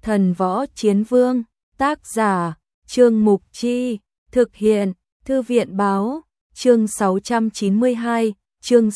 Thần Võ Chiến Vương, tác giả, Trương Mục Chi, thực hiện, Thư viện Báo, chương 692, chương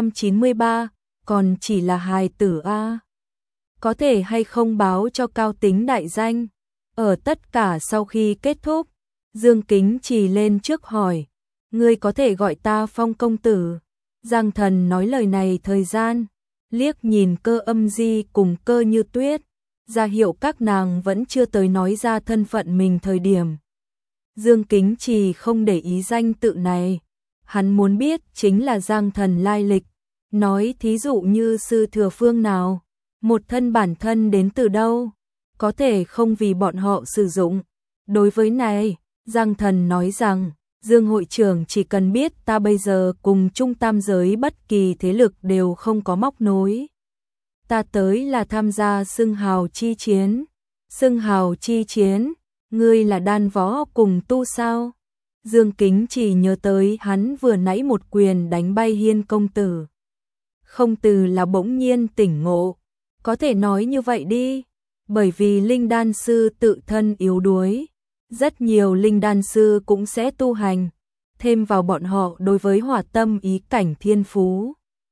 693, còn chỉ là hài tử a. Có thể hay không báo cho Cao Tính đại danh? Ở tất cả sau khi kết thúc, Dương Kính Trì lên trước hỏi, ngươi có thể gọi ta Phong công tử. Giang Thần nói lời này thời gian, liếc nhìn Cơ Âm Di cùng Cơ Như Tuyết, ra hiệu các nàng vẫn chưa tới nói ra thân phận mình thời điểm. Dương Kính Trì không để ý danh tự này, hắn muốn biết chính là Giang Thần lai lịch, nói thí dụ như sư thừa phương nào, một thân bản thân đến từ đâu, có thể không vì bọn họ sử dụng. Đối với này, Giang Thần nói rằng, Dương hội trưởng chỉ cần biết ta bây giờ cùng Trung Tam giới bất kỳ thế lực đều không có móc nối. Ta tới là tham gia xưng hào chi chiến. Xưng hào chi chiến, ngươi là đan võ cùng tu sao? Dương Kính chỉ nhớ tới hắn vừa nãy một quyền đánh bay Hiên công tử. Không từ là bỗng nhiên tỉnh ngộ, có thể nói như vậy đi, bởi vì linh đan sư tự thân yếu đuối, rất nhiều linh đan sư cũng sẽ tu hành, thêm vào bọn họ đối với hỏa tâm ý cảnh thiên phú.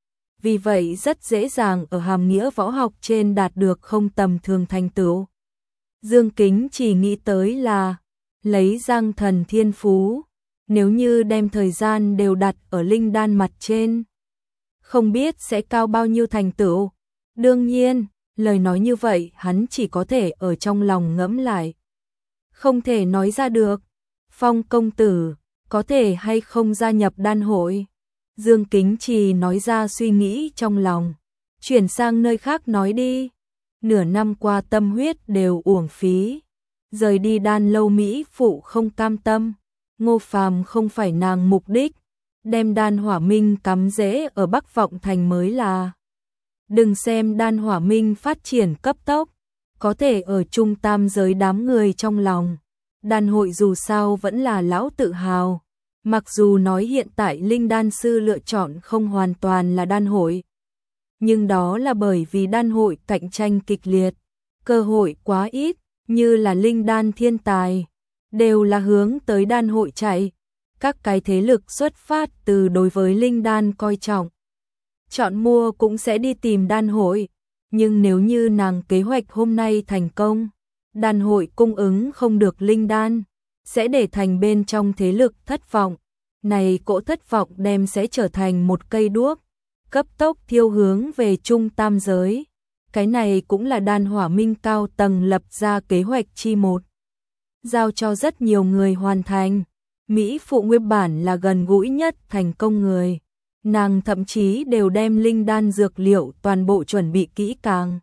Vì vậy rất dễ dàng ở hàm nghĩa võ học trên đạt được không tầm thường thành tựu. Dương Kính chỉ nghĩ tới là lấy Giang Thần thiên phú, nếu như đem thời gian đều đặt ở linh đan mặt trên, không biết sẽ cao bao nhiêu thành tựu. Đương nhiên, lời nói như vậy hắn chỉ có thể ở trong lòng ngẫm lại, không thể nói ra được. Phong công tử, có thể hay không gia nhập đan hội? Dương Kính Trì nói ra suy nghĩ trong lòng, chuyển sang nơi khác nói đi. Nửa năm qua tâm huyết đều uổng phí, rời đi đan lâu Mỹ phụ không cam tâm, Ngô Phàm không phải nàng mục đích, đem đan hỏa minh cắm rễ ở Bắc Vọng Thành mới là. Đừng xem đan hỏa minh phát triển cấp tốc, có thể ở Trung Tam giới đám người trong lòng. Đan hội dù sao vẫn là lão tự hào, mặc dù nói hiện tại linh đan sư lựa chọn không hoàn toàn là đan hội, nhưng đó là bởi vì đan hội cạnh tranh kịch liệt, cơ hội quá ít, như là linh đan thiên tài, đều là hướng tới đan hội chạy. Các cái thế lực xuất phát từ đối với linh đan coi trọng, chọn mua cũng sẽ đi tìm đan hội, nhưng nếu như nàng kế hoạch hôm nay thành công, đan hội cung ứng không được linh đan, sẽ để thành bên trong thế lực thất vọng. Này cỗ thất vọng đem sẽ trở thành một cây đuốc, cấp tốc thiêu hướng về Trung Tam giới. Cái này cũng là đan hỏa minh cao tầng lập ra kế hoạch chi một, giao cho rất nhiều người hoàn thành. Mỹ phụ nguyên bản là gần gũi nhất thành công người, nàng thậm chí đều đem linh đan dược liệu toàn bộ chuẩn bị kỹ càng.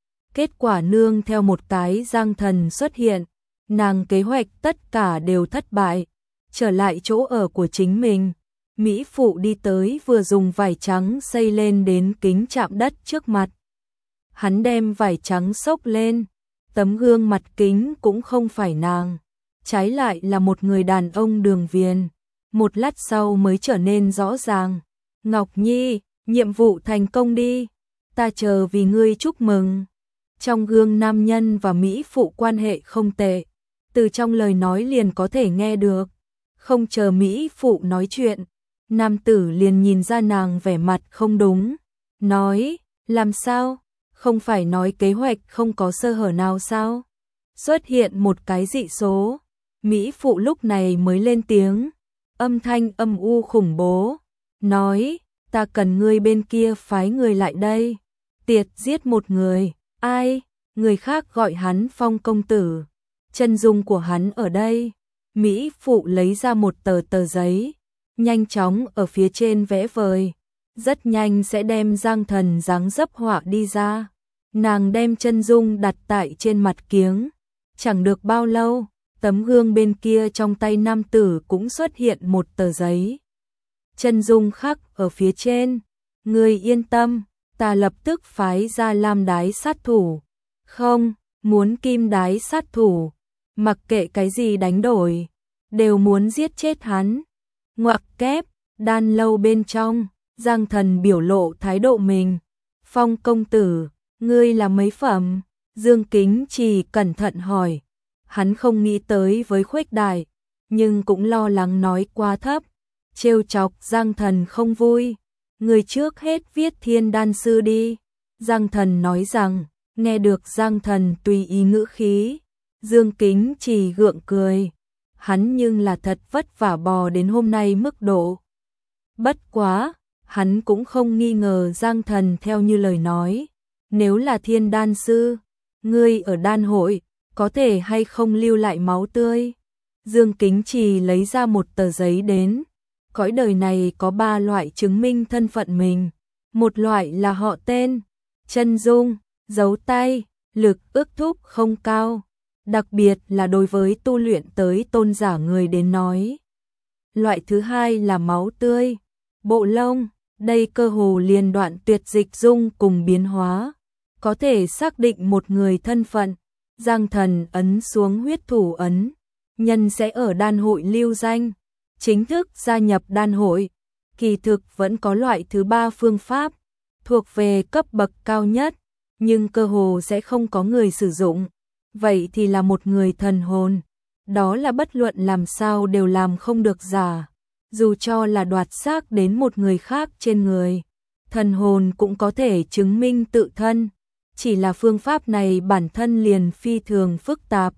Kết quả nương theo một cái Giang Thần xuất hiện, nàng kế hoạch tất cả đều thất bại. Trở lại chỗ ở của chính mình, Mỹ phụ đi tới vừa dùng vải trắng xây lên đến kính chạm đất trước mặt. Hắn đem vải trắng xốc lên, tấm gương mặt kính cũng không phải nàng, trái lại là một người đàn ông Đường Viền. Một lát sau mới trở nên rõ ràng. Ngọc Nhi, nhiệm vụ thành công đi, ta chờ vì ngươi chúc mừng. Trong gương nam nhân và Mỹ phụ quan hệ không tệ, từ trong lời nói liền có thể nghe được. Không chờ Mỹ phụ nói chuyện, nam tử liền nhìn ra nàng vẻ mặt không đúng, nói, làm sao, không phải nói kế hoạch không có sơ hở nào sao? Xuất hiện một cái dị số, Mỹ phụ lúc này mới lên tiếng, âm thanh âm u khủng bố, nói, ta cần ngươi bên kia phái người lại đây, tiệt giết một người. Ai? Người khác gọi hắn Phong công tử, chân dung của hắn ở đây. Mỹ phụ lấy ra một tờ giấy, nhanh chóng ở phía trên vẽ vời, rất nhanh sẽ đem Giang Thần dáng dấp họa đi ra. Nàng đem chân dung đặt tại trên mặt kiếng, chẳng được bao lâu, tấm gương bên kia trong tay nam tử cũng xuất hiện một tờ giấy. Chân dung khắc ở phía trên, ngươi yên tâm, ta lập tức phái ra lam đái sát thủ. Không, muốn kim đái sát thủ, mặc kệ cái gì đánh đổi, đều muốn giết chết hắn. Ngoặc kép, đan lâu bên trong, Giang Thần biểu lộ thái độ mình. Phong công tử, ngươi là mấy phẩm? Dương Kính Trì cẩn thận hỏi. Hắn không nghĩ tới với Khuếch Đại, nhưng cũng lo lắng nói quá thấp, trêu chọc Giang Thần không vui. Người trước hết viết Thiên Đan Sư đi. Giang Thần nói rằng, nghe được Giang Thần tùy ý ngữ khí, Dương Kính Trì gượng cười. Hắn nhưng là thật vất vả bò đến hôm nay mức độ. Bất quá, hắn cũng không nghi ngờ Giang Thần theo như lời nói. Nếu là Thiên Đan Sư, ngươi ở đan hội, có thể hay không lưu lại máu tươi? Dương Kính Trì lấy ra một tờ giấy đến. Cõi đời này có 3 loại chứng minh thân phận mình. Một loại là họ tên, chân dung, dấu tay, lực ước thúc không cao. Đặc biệt là đối với tu luyện tới tôn giả người đến nói. Loại thứ hai là máu tươi, bộ lông, đây cơ hồ liền đoạn tuyệt dịch dung cùng biến hóa. Có thể xác định một người thân phận. Giang Thần ấn xuống huyết thủ ấn, nhân sẽ ở đan hội lưu danh, chính thức gia nhập đan hội. Kỳ thực vẫn có loại thứ 3 phương pháp, thuộc về cấp bậc cao nhất, nhưng cơ hồ sẽ không có người sử dụng. Vậy thì là một người thần hồn, đó là bất luận làm sao đều làm không được giả. Dù cho là đoạt xác đến một người khác trên người, thần hồn cũng có thể chứng minh tự thân. Chỉ là phương pháp này bản thân liền phi thường phức tạp.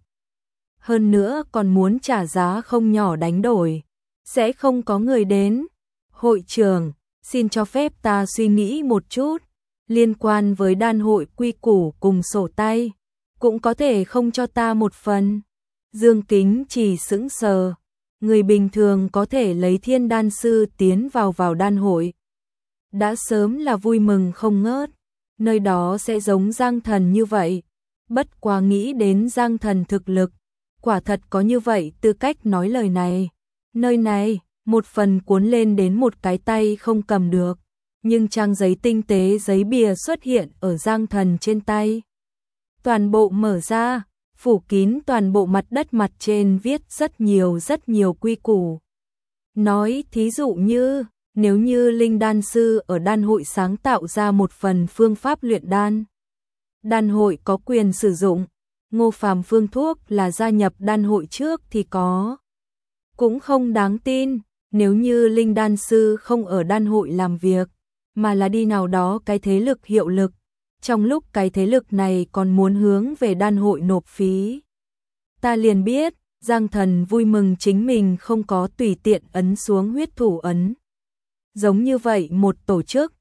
Hơn nữa còn muốn trả giá không nhỏ đánh đổi. Sẽ không có người đến. Hội trưởng, xin cho phép ta suy nghĩ một chút. Liên quan với đan hội quy củ cùng sổ tay, cũng có thể không cho ta một phần. Dương Kính chỉ sững sờ. Người bình thường có thể lấy Thiên Đan Sư tiến vào đan hội. Đã sớm là vui mừng không ngớt. Nơi đó sẽ giống Giang Thần như vậy. Bất quá nghĩ đến Giang Thần thực lực, quả thật có như vậy tư cách nói lời này. Nơi này, một phần cuốn lên đến một cái tay không cầm được, nhưng trang giấy tinh tế giấy bìa xuất hiện ở Giang Thần trên tay. Toàn bộ mở ra, phủ kín toàn bộ mặt đất, mặt trên viết rất nhiều quy củ. Nói thí dụ như, nếu như Linh Đan Sư ở đan hội sáng tạo ra một phần phương pháp luyện đan, đan hội có quyền sử dụng. Ngô Phàm phương thuốc là gia nhập đan hội trước thì có. Cũng không đáng tin, nếu như Linh Đan Sư không ở đan hội làm việc, mà là đi nào đó cái thế lực hiệu lực, trong lúc cái thế lực này còn muốn hướng về đan hội nộp phí. Ta liền biết, Giang Thần vui mừng chính mình không có tùy tiện ấn xuống huyết thủ ấn. Giống như vậy một tổ chức,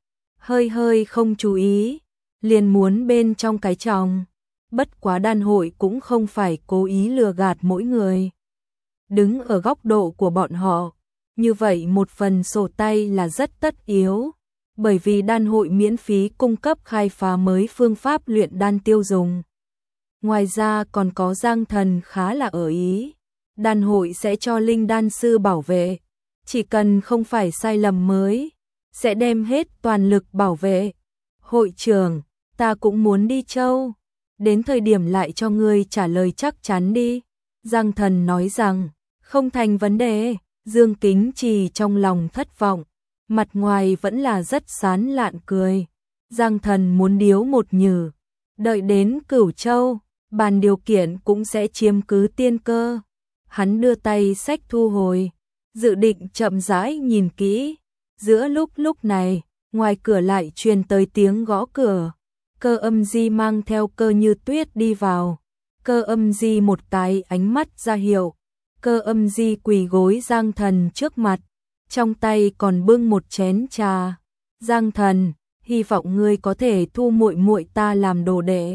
hơi không chú ý, liền muốn bên trong cái tròng. Bất quá đan hội cũng không phải cố ý lừa gạt mỗi người. Đứng ở góc độ của bọn họ, như vậy một phần sổ tay là rất tất yếu, bởi vì đan hội miễn phí cung cấp khai phá mới phương pháp luyện đan tiêu dùng. Ngoài ra còn có Giang Thần khá là ở ý, đan hội sẽ cho Linh Đan Sư bảo vệ, chỉ cần không phải sai lầm mới, sẽ đem hết toàn lực bảo vệ. Hội trưởng, ta cũng muốn đi Châu, đến thời điểm lại cho ngươi trả lời chắc chắn đi. Giang Thần nói rằng, không thành vấn đề. Dương Kính Trì trong lòng thất vọng, mặt ngoài vẫn là rất sán lạn cười. Giang Thần muốn điếu một nhử, đợi đến Cửu Châu, bàn điều kiện cũng sẽ chiếm cứ tiên cơ. Hắn đưa tay xách thu hồi, dự định chậm rãi nhìn kỹ. Giữa lúc này, ngoài cửa lại truyền tới tiếng gõ cửa. Cơ Âm Di mang theo Cơ Như Tuyết đi vào. Cơ Âm Di một cái ánh mắt ra hiệu. Cơ Âm Di quỳ gối Giang Thần trước mặt, trong tay còn bưng một chén trà. Giang Thần, hy vọng ngươi có thể thu muội muội ta làm đồ đệ.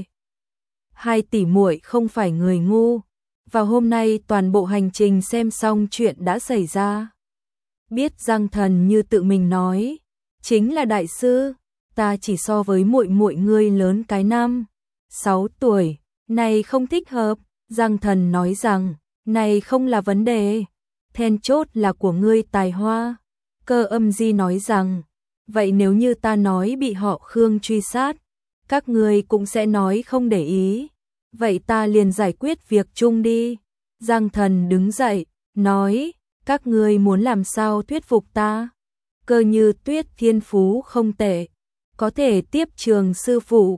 Hai tỷ muội không phải người ngu. Vào hôm nay toàn bộ hành trình xem xong chuyện đã xảy ra. Biết Giang Thần như tự mình nói, chính là đại sư, ta chỉ so với muội muội ngươi lớn cái 5-6 tuổi, này không thích hợp. Giang Thần nói rằng, này không là vấn đề, then chốt là của ngươi tài hoa. Cơ Âm Di nói rằng, vậy nếu như ta nói bị họ Khương truy sát, các ngươi cũng sẽ nói không để ý, vậy ta liền giải quyết việc chung đi. Giang Thần đứng dậy, nói, các ngươi muốn làm sao thuyết phục ta? Cơ Như Tuyết thiên phú không tệ, có thể tiếp trường sư phụ,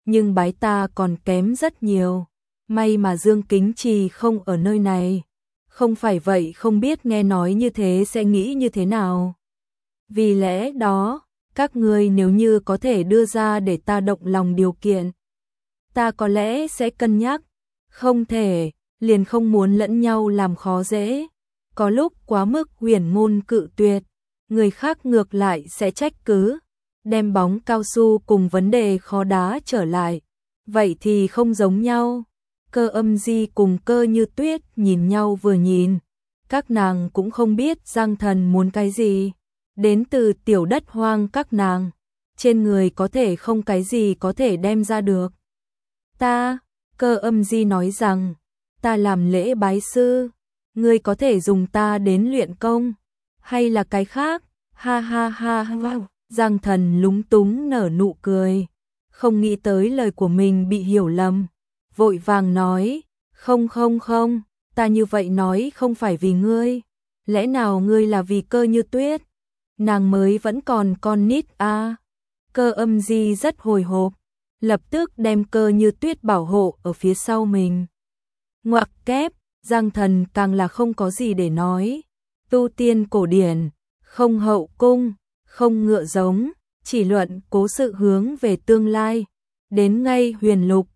nhưng bái ta còn kém rất nhiều. May mà Dương Kính Trì không ở nơi này. Không phải vậy không biết nghe nói như thế sẽ nghĩ như thế nào. Vì lẽ đó, các ngươi nếu như có thể đưa ra để ta động lòng điều kiện, ta có lẽ sẽ cân nhắc. Không thể, liền không muốn lẫn nhau làm khó dễ. Có lúc quá mức huyền ngôn cự tuyệt, người khác ngược lại sẽ trách cứ, đem bóng cao su cùng vấn đề khó đá trở lại. Vậy thì không giống nhau. Cơ Âm Di cùng Cơ Như Tuyết nhìn nhau vừa nhìn, các nàng cũng không biết Giang Thần muốn cái gì. Đến từ tiểu đất hoang các nàng, trên người có thể không cái gì có thể đem ra được. Ta, Cơ Âm Di nói rằng, ta làm lễ bái sư, ngươi có thể dùng ta đến luyện công, hay là cái khác, ha ha ha ha. Giang Thần lúng túng nở nụ cười, không nghĩ tới lời của mình bị hiểu lầm, vội vàng nói, không, ta như vậy nói không phải vì ngươi, lẽ nào ngươi là vì Cơ Như Tuyết, nàng mới vẫn còn con nít à. Cơ Âm Di rất hồi hộp, lập tức đem Cơ Như Tuyết bảo hộ ở phía sau mình. Ngoặc kép, Giang Thần càng là không có gì để nói, tu tiên cổ điển, không hậu cung, không ngựa giống, chỉ luận cố sự hướng về tương lai, đến ngay huyền lục,